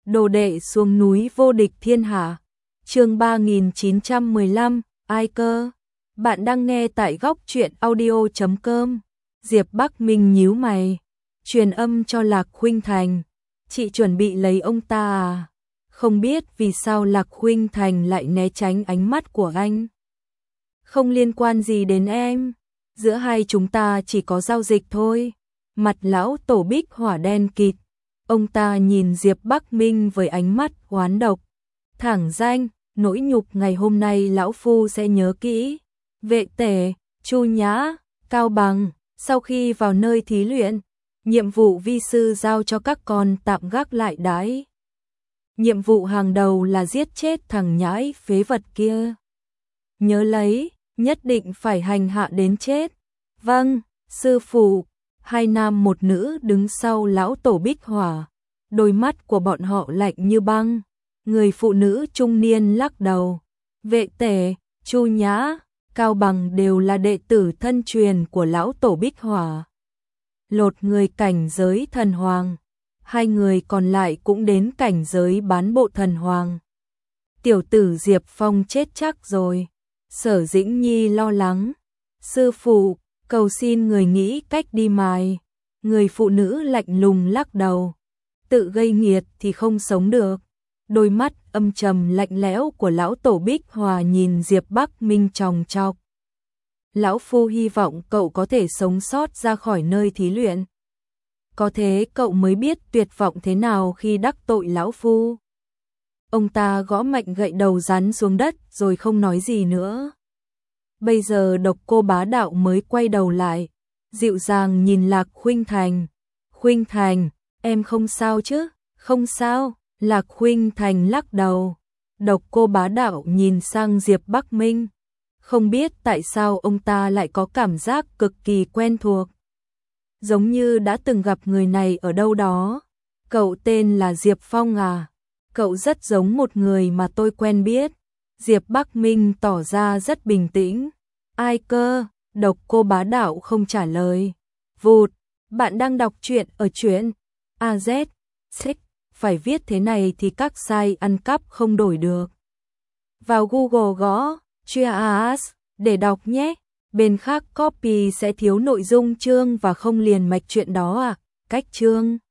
Đồ đệ xuống núi vô địch thiên hạ. Chương 3915, ai cơ? Bạn đang nghe tại góc truyện audio.com. Diệp Bắc Minh nhíu mày, truyền âm cho Lạc Khuynh Thành, chị chuẩn bị lấy ông ta à? Không biết vì sao Lạc Khuynh Thành lại né tránh ánh mắt của anh. Không liên quan gì đến em, giữa hai chúng ta chỉ có giao dịch thôi. Mặt lão tổ Bích Hỏa đen kịt, ông ta nhìn Diệp Bắc Minh với ánh mắt oán độc. Thẳng danh, nỗi nhục ngày hôm nay lão phu sẽ nhớ kỹ. Vệ tể, Chu Nhã, Cao Bằng, sau khi vào nơi thí luyện, nhiệm vụ vi sư giao cho các con tạm gác lại đãi. Nhiệm vụ hàng đầu là giết chết thằng nhãi phế vật kia. Nhớ lấy, nhất định phải hành hạ đến chết. Vâng, sư phụ. Hai nam một nữ đứng sau lão tổ Bích Hỏa, đôi mắt của bọn họ lạnh như băng. Người phụ nữ trung niên lắc đầu. Vệ tể, Chu Nhã, Cao Bằng đều là đệ tử thân truyền của lão tổ Bích Hỏa. Lột người cảnh giới thần hoàng, hai người còn lại cũng đến cảnh giới bán bộ thần hoàng. Tiểu tử Diệp Phong chết chắc rồi. Sở Dĩnh Nhi lo lắng. Sư phụ, cầu xin người nghĩ cách đi mài. Người phụ nữ lạnh lùng lắc đầu. Tự gây nghiệt thì không sống được. Đôi mắt âm trầm lạnh lẽo của lão tổ Bích Hòa nhìn Diệp Bắc Minh chòng chọc. Lão phu hy vọng cậu có thể sống sót ra khỏi nơi thí luyện. Có thế cậu mới biết tuyệt vọng thế nào khi đắc tội lão phu. Ông ta gõ mạnh gậy đầu rắn xuống đất rồi không nói gì nữa. Bây giờ Độc Cô Bá Đạo mới quay đầu lại, dịu dàng nhìn Lạc Khuynh Thành. Khuynh Thành, em không sao chứ? Không sao. Lạc Khuynh Thành lắc đầu. Độc Cô Bá Đạo nhìn sang Diệp Bắc Minh. Không biết tại sao ông ta lại có cảm giác cực kỳ quen thuộc. Giống như đã từng gặp người này ở đâu đó. Cậu tên là Diệp Phong à? Cậu rất giống một người mà tôi quen biết. Diệp Bắc Minh tỏ ra rất bình tĩnh. Ai cơ? Độc Cô Bá Đạo không trả lời. Vụt, bạn đang đọc truyện ở truyện AZ. Phải viết thế này thì các site ăn cắp không đổi được. Vào Google gõ Cheers để đọc nhé. Bên khác copy sẽ thiếu nội dung chương và không liền mạch truyện đó à? Cách chương